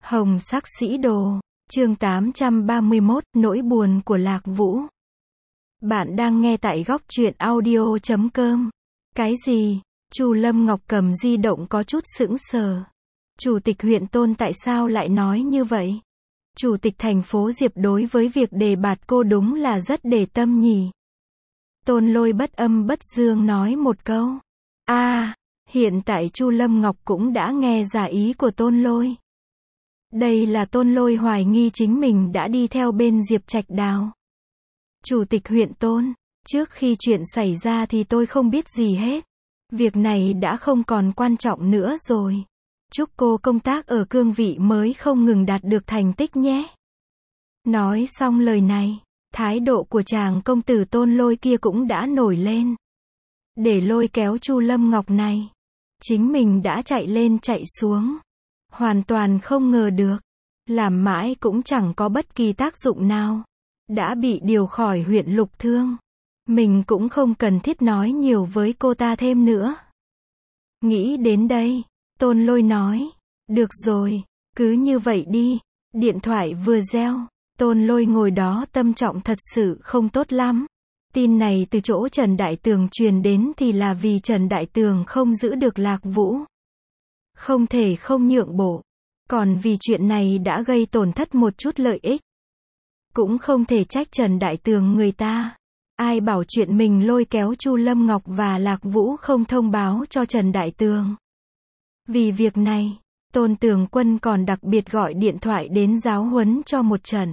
Hồng sắc sĩ đồ, chương 831, nỗi buồn của Lạc Vũ. Bạn đang nghe tại góc truyện audio.com. Cái gì? Chu Lâm Ngọc cầm di động có chút sững sờ. Chủ tịch huyện Tôn tại sao lại nói như vậy? Chủ tịch thành phố Diệp đối với việc đề bạt cô đúng là rất để tâm nhỉ. Tôn Lôi bất âm bất dương nói một câu. Hiện tại Chu Lâm Ngọc cũng đã nghe ra ý của Tôn Lôi. Đây là Tôn Lôi hoài nghi chính mình đã đi theo bên Diệp Trạch Đào. Chủ tịch huyện Tôn, trước khi chuyện xảy ra thì tôi không biết gì hết. Việc này đã không còn quan trọng nữa rồi. Chúc cô công tác ở cương vị mới không ngừng đạt được thành tích nhé. Nói xong lời này, thái độ của chàng công tử Tôn Lôi kia cũng đã nổi lên. Để lôi kéo Chu Lâm Ngọc này, chính mình đã chạy lên chạy xuống. Hoàn toàn không ngờ được. Làm mãi cũng chẳng có bất kỳ tác dụng nào. Đã bị điều khỏi huyện Lục Thương. Mình cũng không cần thiết nói nhiều với cô ta thêm nữa. Nghĩ đến đây, Tôn Lôi nói. Được rồi, cứ như vậy đi. Điện thoại vừa reo, Tôn Lôi ngồi đó tâm trọng thật sự không tốt lắm. Tin này từ chỗ Trần Đại Tường truyền đến thì là vì Trần Đại Tường không giữ được Lạc Vũ. Không thể không nhượng bộ. Còn vì chuyện này đã gây tổn thất một chút lợi ích. Cũng không thể trách Trần Đại Tường người ta. Ai bảo chuyện mình lôi kéo Chu Lâm Ngọc và Lạc Vũ không thông báo cho Trần Đại Tường. Vì việc này, Tôn Tường Quân còn đặc biệt gọi điện thoại đến giáo huấn cho một trận.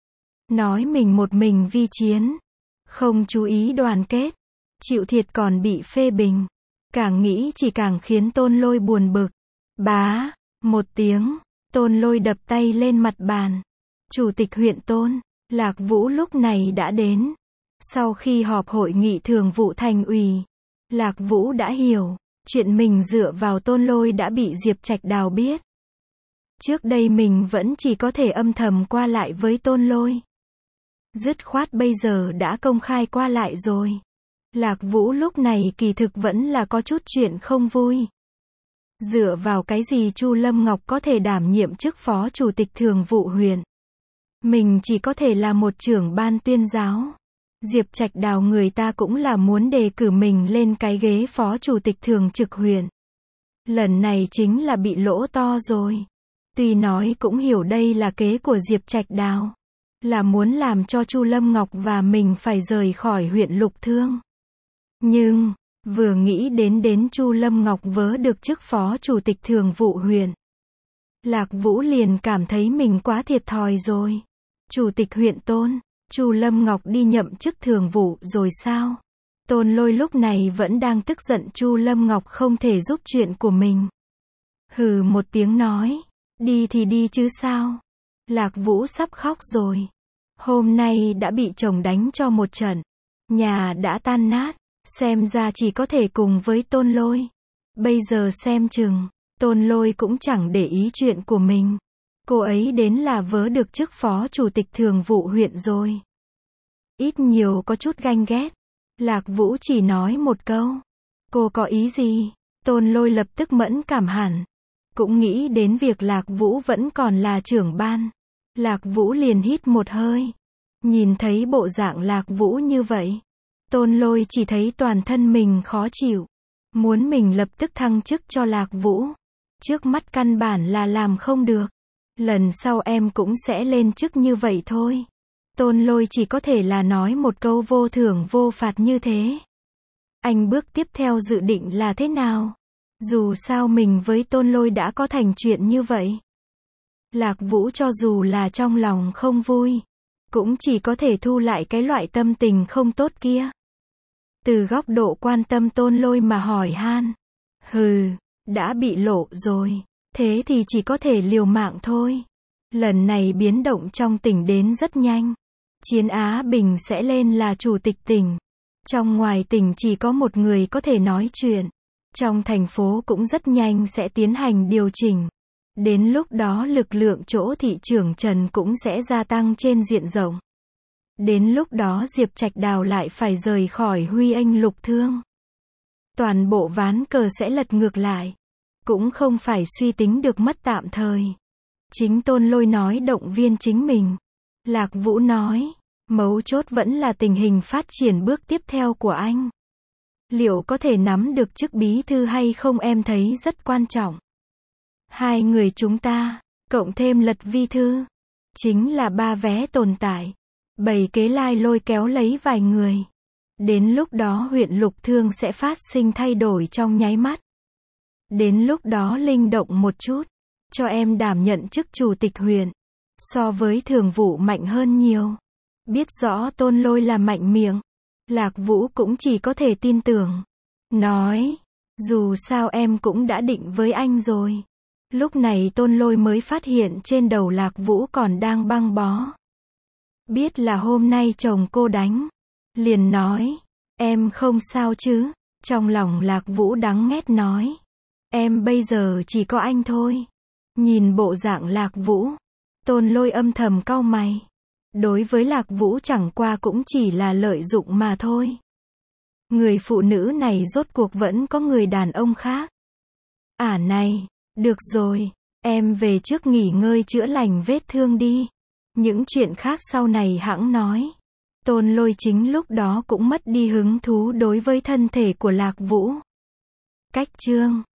Nói mình một mình vi chiến. Không chú ý đoàn kết. Chịu thiệt còn bị phê bình. Càng nghĩ chỉ càng khiến Tôn Lôi buồn bực. Bá, một tiếng, Tôn Lôi đập tay lên mặt bàn. Chủ tịch huyện Tôn, Lạc Vũ lúc này đã đến. Sau khi họp hội nghị thường vụ thành ủy, Lạc Vũ đã hiểu, chuyện mình dựa vào Tôn Lôi đã bị Diệp Trạch Đào biết. Trước đây mình vẫn chỉ có thể âm thầm qua lại với Tôn Lôi. Dứt khoát bây giờ đã công khai qua lại rồi. Lạc Vũ lúc này kỳ thực vẫn là có chút chuyện không vui. Dựa vào cái gì Chu Lâm Ngọc có thể đảm nhiệm chức phó chủ tịch thường vụ huyện? Mình chỉ có thể là một trưởng ban tuyên giáo. Diệp Trạch Đào người ta cũng là muốn đề cử mình lên cái ghế phó chủ tịch thường trực huyện. Lần này chính là bị lỗ to rồi. Tuy nói cũng hiểu đây là kế của Diệp Trạch Đào. Là muốn làm cho Chu Lâm Ngọc và mình phải rời khỏi huyện Lục Thương. Nhưng, vừa nghĩ đến Chu Lâm Ngọc vớ được chức phó chủ tịch thường vụ huyện. Lạc Vũ liền cảm thấy mình quá thiệt thòi rồi. Chủ tịch huyện Tôn, Chu Lâm Ngọc đi nhậm chức thường vụ rồi sao? Tôn Lôi lúc này vẫn đang tức giận Chu Lâm Ngọc không thể giúp chuyện của mình. Hừ một tiếng nói, đi thì đi chứ sao? Lạc Vũ sắp khóc rồi. Hôm nay đã bị chồng đánh cho một trận. Nhà đã tan nát. Xem ra chỉ có thể cùng với Tôn Lôi. Bây giờ xem chừng, Tôn Lôi cũng chẳng để ý chuyện của mình. Cô ấy đến là vớ được chức phó chủ tịch thường vụ huyện rồi. Ít nhiều có chút ganh ghét. Lạc Vũ chỉ nói một câu. Cô có ý gì? Tôn Lôi lập tức mẫn cảm hẳn. Cũng nghĩ đến việc Lạc Vũ vẫn còn là trưởng ban. Lạc Vũ liền hít một hơi. Nhìn thấy bộ dạng Lạc Vũ như vậy. Tôn Lôi chỉ thấy toàn thân mình khó chịu. Muốn mình lập tức thăng chức cho Lạc Vũ. Trước mắt căn bản là làm không được. Lần sau em cũng sẽ lên chức như vậy thôi. Tôn Lôi chỉ có thể là nói một câu vô thưởng vô phạt như thế. Anh bước tiếp theo dự định là thế nào? Dù sao mình với Tôn Lôi đã có thành chuyện như vậy. Lạc Vũ cho dù là trong lòng không vui, cũng chỉ có thể thu lại cái loại tâm tình không tốt kia. Từ góc độ quan tâm Tôn Lôi mà hỏi han. Hừ, đã bị lộ rồi. Thế thì chỉ có thể liều mạng thôi. Lần này biến động trong tỉnh đến rất nhanh. Chiến Á Bình sẽ lên là chủ tịch tỉnh. Trong ngoài tỉnh chỉ có một người có thể nói chuyện. Trong thành phố cũng rất nhanh sẽ tiến hành điều chỉnh. Đến lúc đó lực lượng chỗ thị trưởng Trần cũng sẽ gia tăng trên diện rộng. Đến lúc đó Diệp Trạch Đào lại phải rời khỏi Huy Anh Lục Thương. Toàn bộ ván cờ sẽ lật ngược lại. Cũng không phải suy tính được mất tạm thời. Chính Tôn Lôi nói động viên chính mình. Lạc Vũ nói, mấu chốt vẫn là tình hình phát triển bước tiếp theo của anh. Liệu có thể nắm được chức bí thư hay không em thấy rất quan trọng. Hai người chúng ta, cộng thêm Lật vi thư, chính là 3 vé tồn tại. 7 kế lai lôi kéo lấy vài người. Đến lúc đó huyện Lục Thương sẽ phát sinh thay đổi trong nháy mắt. Đến lúc đó linh động một chút, cho em đảm nhận chức chủ tịch huyện. So với thường vụ mạnh hơn nhiều. Biết rõ Tôn Lôi là mạnh miệng. Lạc Vũ cũng chỉ có thể tin tưởng. Nói, dù sao em cũng đã định với anh rồi. Lúc này Tôn Lôi mới phát hiện trên đầu Lạc Vũ còn đang băng bó. Biết là hôm nay chồng cô đánh. Liền nói, em không sao chứ. Trong lòng Lạc Vũ đắng nghét nói, em bây giờ chỉ có anh thôi. Nhìn bộ dạng Lạc Vũ, Tôn Lôi âm thầm cau mày. Đối với Lạc Vũ chẳng qua cũng chỉ là lợi dụng mà thôi. Người phụ nữ này rốt cuộc vẫn có người đàn ông khác. Này, được rồi, em về trước nghỉ ngơi chữa lành vết thương đi. Những chuyện khác sau này hẵng nói. Tôn Lôi chính lúc đó cũng mất đi hứng thú đối với thân thể của Lạc Vũ. Cách chương